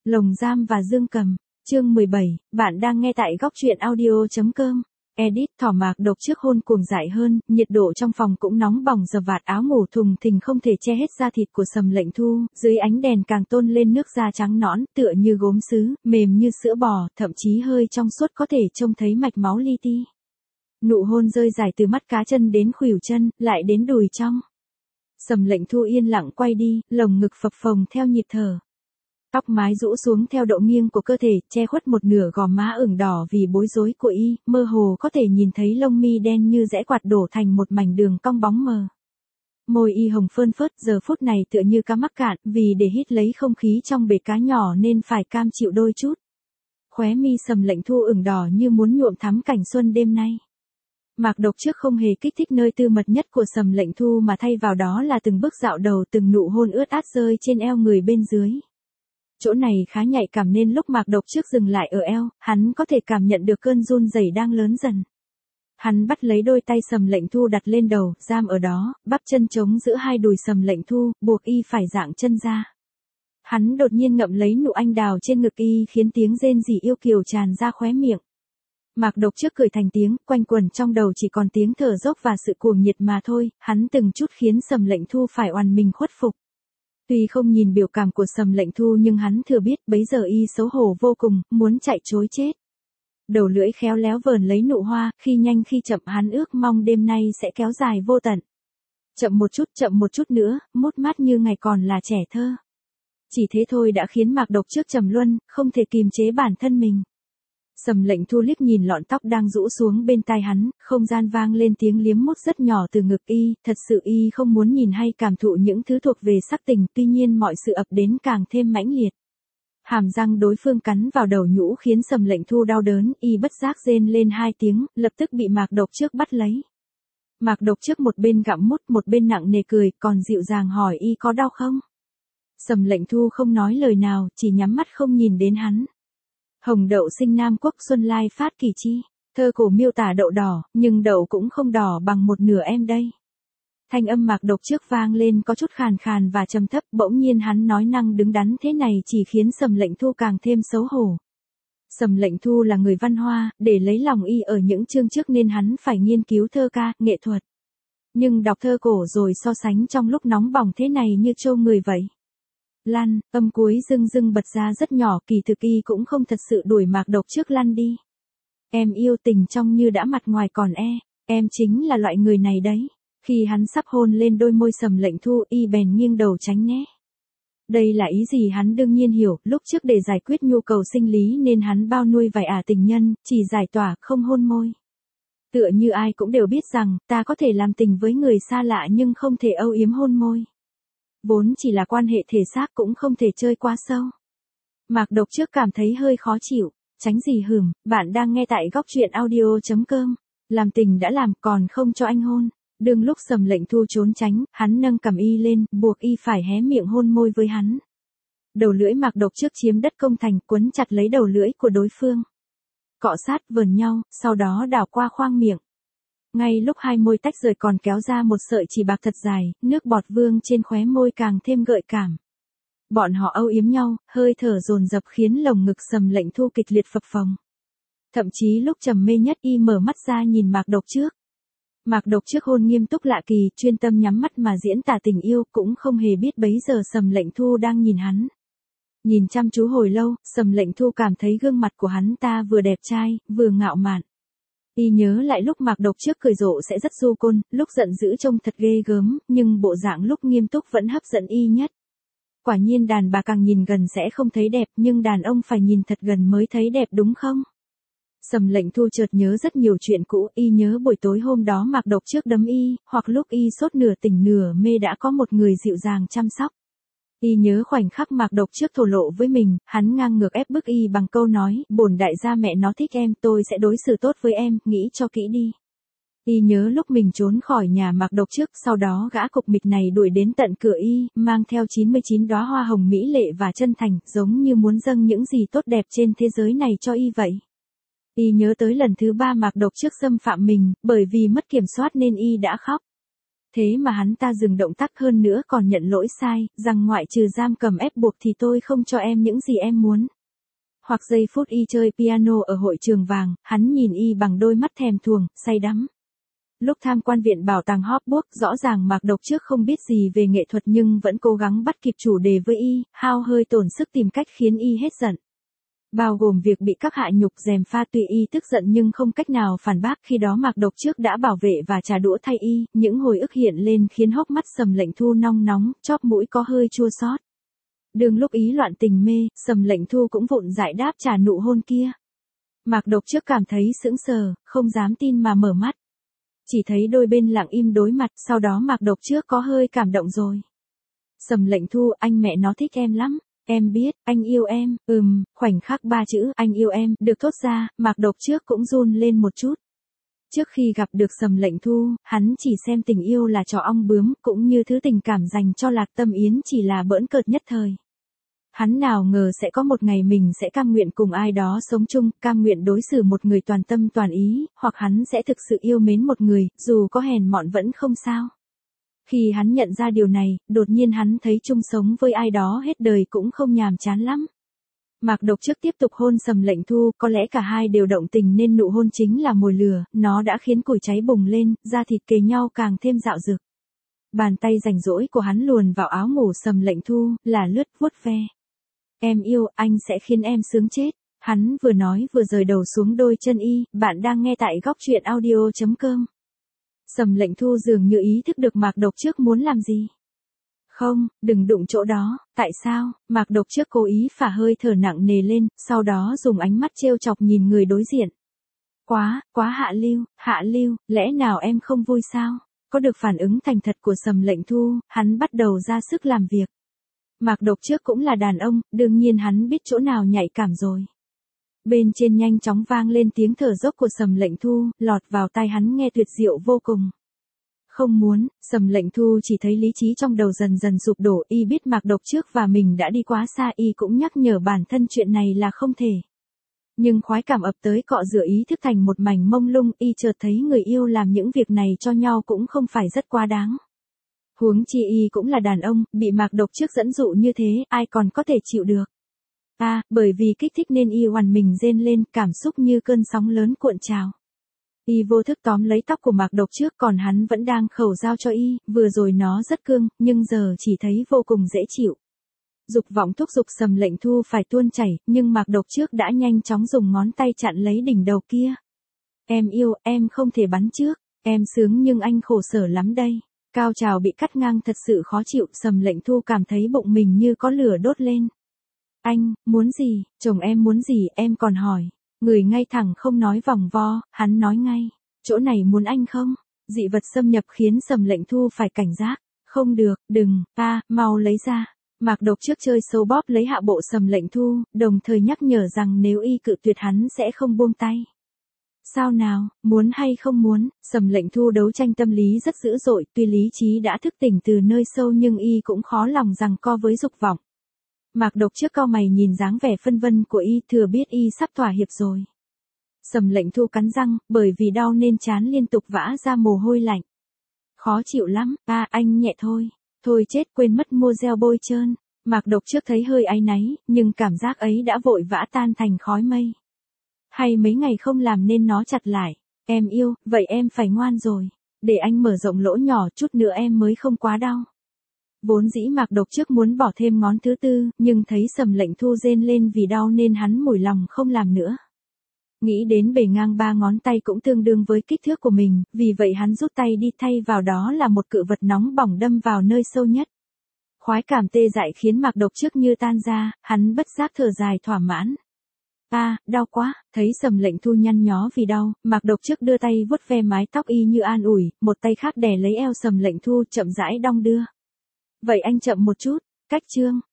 Lồng Giam và Dương Cầm, chương 17, bạn đang nghe tại góc truyện audio.com. Edit. Thỏ Mạc Độc trước hôn cuồng dại hơn, nhiệt độ trong phòng cũng nóng bỏng, giờ vạt áo ngủ thùng thình không thể che hết da thịt của Sầm Lệnh Thu, dưới ánh đèn càng tôn lên nước da trắng nõn, tựa như gốm sứ, mềm như sữa bò, thậm chí hơi trong suốt có thể trông thấy mạch máu li ti. Nụ hôn rơi dài từ mắt cá chân đến khuỷu chân, lại đến đùi trong. Sầm Lệnh Thu yên lặng quay đi, lồng ngực phập phồng theo nhịp thở. Tóc mái rũ xuống theo độ nghiêng của cơ thể, che khuất một nửa gò má ửng đỏ vì bối rối của y, mơ hồ có thể nhìn thấy lông mi đen như giã quạt đổ thành một mảnh đường cong bóng mờ. Môi y hồng phơn phớt, giờ phút này tựa như cá mắc cạn, vì để hít lấy không khí trong bể cá nhỏ nên phải cam chịu đôi chút. Khóe mi Sầm Lệnh Thu ửng đỏ như muốn nhuộm thắm cảnh xuân đêm nay. Mạc Độc trước không hề kích thích nơi tư mật nhất của Sầm Lệnh Thu mà thay vào đó là từng bước dạo đầu, từng nụ hôn ướt át rơi trên eo người bên dưới. Chỗ này khá nhạy cảm nên lúc Mạc Độc trước dừng lại ở eo, hắn có thể cảm nhận được cơn run rẩy đang lớn dần. Hắn bắt lấy đôi tay Sầm Lệnh Thu đặt lên đầu, giam ở đó, bắp chân trống giữa hai đùi Sầm Lệnh Thu, buộc y phải dạng chân ra. Hắn đột nhiên ngậm lấy nụ anh đào trên ngực y khiến tiếng rên rỉ yêu kiều tràn ra khóe miệng. Mạc Độc trước cười thành tiếng, quanh quẩn trong đầu chỉ còn tiếng thở dốc và sự cuồng nhiệt mà thôi, hắn từng chút khiến Sầm Lệnh Thu phải oằn mình khuất phục. Tuy không nhìn biểu cảm của Sầm Lệnh Thu nhưng hắn thừa biết bấy giờ y xấu hổ vô cùng, muốn chạy trối chết. Đầu lưỡi khéo léo vờn lấy nụ hoa, khi nhanh khi chậm hắn ước mong đêm nay sẽ kéo dài vô tận. Chậm một chút nữa, mốt mát như ngày còn là trẻ thơ. Chỉ thế thôi đã khiến Mạc Độc trước trầm luân, không thể kìm chế bản thân mình. Sầm Lệnh Thu liếc nhìn lọn tóc đang rũ xuống bên tai hắn, không gian vang lên tiếng liếm mút rất nhỏ từ ngực y, thật sự y không muốn nhìn hay cảm thụ những thứ thuộc về sắc tình, tuy nhiên mọi sự ập đến càng thêm mãnh liệt. Hàm răng đối phương cắn vào đầu nhũ khiến Sầm Lệnh Thu đau đớn, y bất giác rên lên hai tiếng, lập tức bị Mạc Độc trước bắt lấy. Mạc Độc trước một bên gặm mút một bên nặng nề cười, còn dịu dàng hỏi y có đau không? Sầm Lệnh Thu không nói lời nào, chỉ nhắm mắt không nhìn đến hắn. Hồng đậu sinh Nam Quốc xuân lai phát kỳ chi, thơ cổ miêu tả đậu đỏ, nhưng đậu cũng không đỏ bằng một nửa em đây. Thanh âm Mạc Độc trước vang lên có chút khàn khàn và trầm thấp, bỗng nhiên hắn nói năng đứng đắn thế này chỉ khiến Sầm Lệnh Thu càng thêm xấu hổ. Sầm Lệnh Thu là người văn hoa, để lấy lòng y ở những chương trước nên hắn phải nghiên cứu thơ ca, nghệ thuật. Nhưng đọc thơ cổ rồi so sánh trong lúc nóng bỏng thế này như trâu người vậy. Lăn, âm cuối dưng bật ra rất nhỏ, kỳ thực y cũng không thật sự đuổi Mạc Độc trước lăn đi. Em yêu tình trong như đã mặt ngoài còn em chính là loại người này đấy. Khi hắn sắp hôn lên đôi môi Sầm Lệnh Thu y bèn nghiêng đầu tránh né. Đây là ý gì hắn đương nhiên hiểu, lúc trước để giải quyết nhu cầu sinh lý nên hắn bao nuôi vài tình nhân, chỉ giải tỏa không hôn môi. Tựa như ai cũng đều biết rằng, ta có thể làm tình với người xa lạ nhưng không thể âu yếm hôn môi. Vốn chỉ là quan hệ thể xác cũng không thể chơi quá sâu. Mạc Độc trước cảm thấy hơi khó chịu, tránh gì hửm, bạn đang nghe tại góc truyện audio.com. Làm tình đã làm còn không cho anh hôn. Đương lúc Sầm Lệnh Thu trốn tránh, hắn nâng cằm y lên, buộc y phải hé miệng hôn môi với hắn. Đầu lưỡi Mạc Độc trước chiếm đất công thành, quấn chặt lấy đầu lưỡi của đối phương. Cọ sát vờn nhau, sau đó đảo qua khoang miệng. Ngay lúc hai môi tách rời còn kéo ra một sợi chỉ bạc thật dài, nước bọt vương trên khóe môi càng thêm gợi cảm. Bọn họ âu yếm nhau, hơi thở dồn dập khiến lồng ngực Sầm Lệnh Thu kịch liệt phập phồng. Thậm chí lúc trầm mê nhất y mở mắt ra nhìn Mạc Độc trước. Mạc Độc trước hôn nghiêm túc lạ kỳ, chuyên tâm nhắm mắt mà diễn tả tình yêu, cũng không hề biết bấy giờ Sầm Lệnh Thu đang nhìn hắn. Nhìn chăm chú hồi lâu, Sầm Lệnh Thu cảm thấy gương mặt của hắn ta vừa đẹp trai, vừa ngạo mạn. Y nhớ lại lúc Mạc Độc trước cười rộ sẽ rất du côn, lúc giận dữ trông thật ghê gớm, nhưng bộ dạng lúc nghiêm túc vẫn hấp dẫn y nhất. Quả nhiên đàn bà càng nhìn gần sẽ không thấy đẹp, nhưng đàn ông phải nhìn thật gần mới thấy đẹp đúng không? Sầm Lệnh Thu chợt nhớ rất nhiều chuyện cũ, y nhớ buổi tối hôm đó Mạc Độc trước đấm y, hoặc lúc y sốt nửa tỉnh nửa mê đã có một người dịu dàng chăm sóc. Y nhớ khoảnh khắc Mạc Độc trước thổ lộ với mình, hắn ngang ngược ép bức y bằng câu nói, bổn đại gia mẹ nó thích em, tôi sẽ đối xử tốt với em, nghĩ cho kỹ đi. Y nhớ lúc mình trốn khỏi nhà Mạc Độc trước, sau đó gã cục mịch này đuổi đến tận cửa y, mang theo 99 đóa hoa hồng mỹ lệ và chân thành, giống như muốn dâng những gì tốt đẹp trên thế giới này cho y vậy. Y nhớ tới lần thứ 3 Mạc Độc trước xâm phạm mình, bởi vì mất kiểm soát nên y đã khóc. Thế mà hắn ta dừng động tác hơn nữa còn nhận lỗi sai, rằng ngoại trừ giam cầm ép buộc thì tôi không cho em những gì em muốn. Hoặc giây phút y chơi piano ở hội trường vàng, hắn nhìn y bằng đôi mắt thèm thuồng, say đắm. Lúc tham quan viện bảo tàng Hogwarts, rõ ràng Mạc Độc Trước không biết gì về nghệ thuật nhưng vẫn cố gắng bắt kịp chủ đề với y, hao hơi tổn sức tìm cách khiến y hết giận. Bao gồm việc bị các hạ nhục gièm pha, tuy y tức giận nhưng không cách nào phản bác, khi đó Mạc Độc Trước đã bảo vệ và trả đũa thay y, những hồi ức hiện lên khiến hốc mắt Sầm Lệnh Thu nong nóng, chóp mũi có hơi chua xót. Đương lúc ý loạn tình mê, Sầm Lệnh Thu cũng vụng dại đáp trả nụ hôn kia. Mạc Độc Trước cảm thấy sững sờ, không dám tin mà mở mắt. Chỉ thấy đôi bên lặng im đối mặt, sau đó Mạc Độc Trước có hơi cảm động rồi. Sầm Lệnh Thu, anh mẹ nó thích em lắm. Em biết, anh yêu em, khoảnh khắc ba chữ anh yêu em được thốt ra, Mạc Độc Trước cũng run lên một chút. Trước khi gặp được Sầm Lệnh Thu, hắn chỉ xem tình yêu là trò ong bướm, cũng như thứ tình cảm dành cho Lạc Tâm Yến chỉ là bỡn cợt nhất thời. Hắn nào ngờ sẽ có một ngày mình sẽ cam nguyện cùng ai đó sống chung, cam nguyện đối xử một người toàn tâm toàn ý, hoặc hắn sẽ thực sự yêu mến một người, dù có hèn mọn vẫn không sao. Khi hắn nhận ra điều này, đột nhiên hắn thấy chung sống với ai đó hết đời cũng không nhàm chán lắm. Mạc Độc Trước tiếp tục hôn Sầm Lệnh Thu, có lẽ cả hai đều động tình nên nụ hôn chính là mồi lửa, nó đã khiến củi cháy bùng lên, da thịt kề nhau càng thêm dạo dực. Bàn tay rảnh rỗi của hắn luồn vào áo ngủ Sầm Lệnh Thu, là lướt vuốt ve. Em yêu, anh sẽ khiến em sướng chết. Hắn vừa nói vừa rời đầu xuống đôi chân y, bạn đang nghe tại góc truyện audio.com. Sầm Lệnh Thu dường như ý thức được Mạc Độc Trước muốn làm gì. Không, đừng đụng chỗ đó, tại sao? Mạc Độc Trước cố ý phả hơi thở nặng nề lên, sau đó dùng ánh mắt trêu chọc nhìn người đối diện. Quá hạ lưu, lẽ nào em không vui sao? Có được phản ứng thành thật của Sầm Lệnh Thu, hắn bắt đầu ra sức làm việc. Mạc Độc Trước cũng là đàn ông, đương nhiên hắn biết chỗ nào nhạy cảm rồi. Bên trên nhanh chóng vang lên tiếng thở dốc của Sầm Lệnh Thu, lọt vào tai hắn nghe tuyệt diệu vô cùng. Không muốn, Sầm Lệnh Thu chỉ thấy lý trí trong đầu dần dần sụp đổ, y biết Mạc Độc Trước và mình đã đi quá xa, y cũng nhắc nhở bản thân chuyện này là không thể. Nhưng khoái cảm ập tới cọ rửa ý thức thành một mảnh mông lung, y chợt thấy người yêu làm những việc này cho nhau cũng không phải rất quá đáng. Huống chi y cũng là đàn ông, bị Mạc Độc Trước dẫn dụ như thế, ai còn có thể chịu được. Bởi vì kích thích nên y oằn mình rên lên, cảm xúc như cơn sóng lớn cuộn trào. Y vô thức tóm lấy tóc của Mạc Độc Trước, còn hắn vẫn đang khẩu giao cho y, vừa rồi nó rất cương, nhưng giờ chỉ thấy vô cùng dễ chịu. Dục vọng thúc giục Sầm Lệnh Thu phải tuôn chảy, nhưng Mạc Độc Trước đã nhanh chóng dùng ngón tay chặn lấy đỉnh đầu kia. Em yêu, em không thể bắn trước, em sướng nhưng anh khổ sở lắm đây. Cao trào bị cắt ngang thật sự khó chịu, Sầm Lệnh Thu cảm thấy bụng mình như có lửa đốt lên. Anh, muốn gì, chồng em muốn gì, em còn hỏi. Người ngay thẳng không nói vòng vo, hắn nói ngay. Chỗ này muốn anh không? Dị vật xâm nhập khiến Sầm Lệnh Thu phải cảnh giác. Không được, đừng, mau lấy ra. Mạc Độc Trước chơi sâu bóp lấy hạ bộ Sầm Lệnh Thu, đồng thời nhắc nhở rằng nếu y cự tuyệt hắn sẽ không buông tay. Sao nào, muốn hay không muốn? Sầm Lệnh Thu đấu tranh tâm lý rất dữ dội, tuy lý trí đã thức tỉnh từ nơi sâu nhưng y cũng khó lòng giằng co với dục vọng. Mạc Độc Trước cau mày nhìn dáng vẻ phân vân của y, thừa biết y sắp thỏa hiệp rồi. Sầm Lệnh Thu cắn răng, bởi vì đau nên trán liên tục vã ra mồ hôi lạnh. Khó chịu lắm, anh nhẹ thôi. Thôi chết, quên mất mua gel bôi trơn. Mạc Độc Trước thấy hơi áy náy, nhưng cảm giác ấy đã vội vã tan thành khói mây. Hay mấy ngày không làm nên nó chặt lại. Em yêu, vậy em phải ngoan rồi. Để anh mở rộng lỗ nhỏ chút nữa em mới không quá đau. Vốn dĩ Mạc Độc Trước muốn bỏ thêm ngón thứ tư, nhưng thấy Sầm Lệnh Thu rên lên vì đau nên hắn mủi lòng không làm nữa. Nghĩ đến bề ngang 3 ngón tay cũng tương đương với kích thước của mình, vì vậy hắn rút tay đi, thay vào đó là một cự vật nóng bỏng đâm vào nơi sâu nhất. Khoái cảm tê dại khiến Mạc Độc Trước như tan ra, hắn bất giác thở dài thỏa mãn. Đau quá, thấy Sầm Lệnh Thu nhăn nhó vì đau, Mạc Độc Trước đưa tay vuốt ve mái tóc y như an ủi, một tay khác đè lấy eo Sầm Lệnh Thu chậm rãi đong đưa. Vậy anh chậm một chút, cách chương.